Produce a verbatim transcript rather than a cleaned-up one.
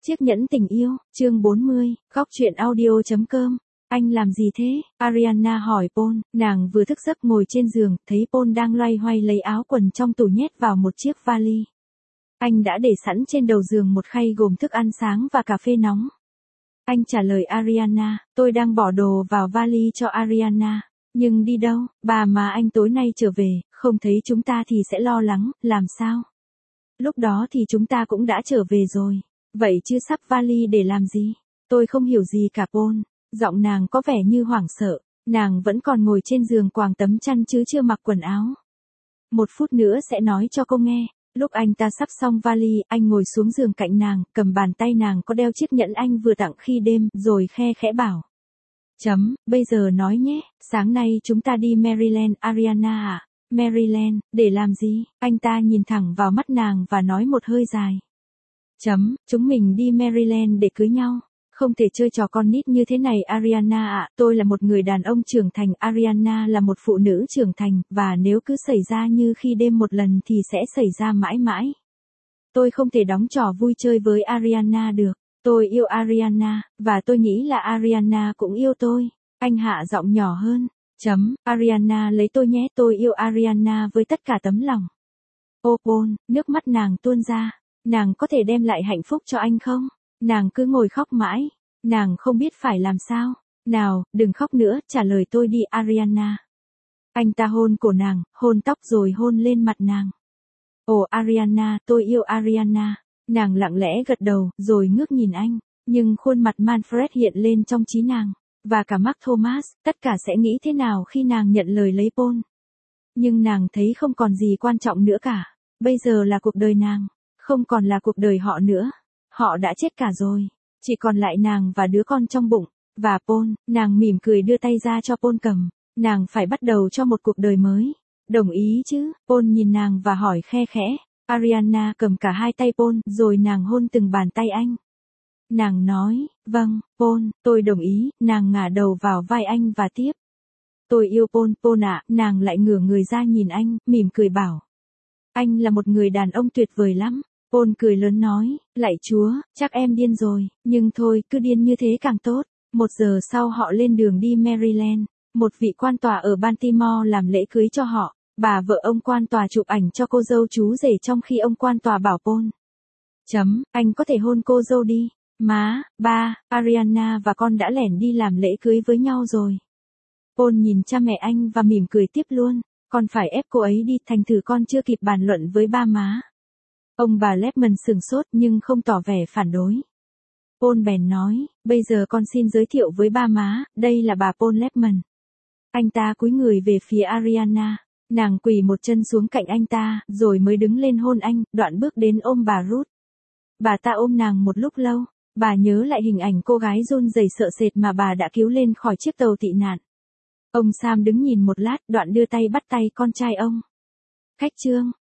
Chiếc nhẫn tình yêu, chương bốn mươi, góc truyện audio chấm com. Anh làm gì thế? Ariana hỏi Paul, nàng vừa thức giấc ngồi trên giường, thấy Paul đang loay hoay lấy áo quần trong tủ nhét vào một chiếc vali. Anh đã để sẵn trên đầu giường một khay gồm thức ăn sáng và cà phê nóng. Anh trả lời Ariana, tôi đang bỏ đồ vào vali cho Ariana. Nhưng đi đâu? Bà mà anh tối nay trở về, không thấy chúng ta thì sẽ lo lắng, làm sao? Lúc đó thì chúng ta cũng đã trở về rồi. Vậy chứ sắp vali để làm gì? Tôi không hiểu gì cả Paul. Giọng nàng có vẻ như hoảng sợ. Nàng vẫn còn ngồi trên giường quàng tấm chăn chứ chưa mặc quần áo. Một phút nữa sẽ nói cho cô nghe. Lúc anh ta sắp xong vali, anh ngồi xuống giường cạnh nàng, cầm bàn tay nàng có đeo chiếc nhẫn anh vừa tặng khi đêm, rồi khe khẽ bảo. Chấm, bây giờ nói nhé, sáng nay chúng ta đi Maryland, Ariana à? Maryland, để làm gì? Anh ta nhìn thẳng vào mắt nàng và nói một hơi dài. Chấm, chúng mình đi Maryland để cưới nhau. Không thể chơi trò con nít như thế này Ariana ạ, tôi là một người đàn ông trưởng thành, Ariana là một phụ nữ trưởng thành, và nếu cứ xảy ra như khi đêm một lần thì sẽ xảy ra mãi mãi. Tôi không thể đóng trò vui chơi với Ariana được, tôi yêu Ariana, và tôi nghĩ là Ariana cũng yêu tôi. Anh hạ giọng nhỏ hơn, chấm, Ariana lấy tôi nhé, tôi yêu Ariana với tất cả tấm lòng. Ô Paul, nước mắt nàng tuôn ra, nàng có thể đem lại hạnh phúc cho anh không? Nàng cứ ngồi khóc mãi, nàng không biết phải làm sao. Nào, đừng khóc nữa, trả lời tôi đi Ariana. Anh ta hôn cổ nàng, hôn tóc rồi hôn lên mặt nàng. Ồ Ariana, tôi yêu Ariana. Nàng lặng lẽ gật đầu, rồi ngước nhìn anh. Nhưng khuôn mặt Manfred hiện lên trong trí nàng. Và cả Mark Thomas, tất cả sẽ nghĩ thế nào khi nàng nhận lời lấy Paul. Nhưng nàng thấy không còn gì quan trọng nữa cả. Bây giờ là cuộc đời nàng, không còn là cuộc đời họ nữa. Họ đã chết cả rồi, chỉ còn lại nàng và đứa con trong bụng. Và Paul, nàng mỉm cười đưa tay ra cho Paul cầm. Nàng phải bắt đầu cho một cuộc đời mới. Đồng ý chứ? Paul nhìn nàng và hỏi khe khẽ. Ariana cầm cả hai tay Paul, rồi nàng hôn từng bàn tay anh. Nàng nói, vâng, Paul, tôi đồng ý. Nàng ngả đầu vào vai anh và tiếp. Tôi yêu Paul, Paul ạ. Nàng lại ngửa người ra nhìn anh, mỉm cười bảo. Anh là một người đàn ông tuyệt vời lắm. Paul cười lớn nói, lạy Chúa, chắc em điên rồi, nhưng thôi, cứ điên như thế càng tốt. Một giờ sau họ lên đường đi Maryland, một vị quan tòa ở Baltimore làm lễ cưới cho họ, bà vợ ông quan tòa chụp ảnh cho cô dâu chú rể trong khi ông quan tòa bảo Paul. Chấm, anh có thể hôn cô dâu đi. Má, ba, Ariana và con đã lẻn đi làm lễ cưới với nhau rồi. Paul nhìn cha mẹ anh và mỉm cười tiếp luôn, con phải ép cô ấy đi, thành thử con chưa kịp bàn luận với ba má. Ông bà Lepman sửng sốt nhưng không tỏ vẻ phản đối. Paul bèn nói, bây giờ con xin giới thiệu với ba má, đây là bà Paul Lepman. Anh ta cúi người về phía Ariana, nàng quỳ một chân xuống cạnh anh ta, rồi mới đứng lên hôn anh, đoạn bước đến ôm bà Ruth. Bà ta ôm nàng một lúc lâu, bà nhớ lại hình ảnh cô gái run rẩy sợ sệt mà bà đã cứu lên khỏi chiếc tàu tị nạn. Ông Sam đứng nhìn một lát, đoạn đưa tay bắt tay con trai ông. Khách trương,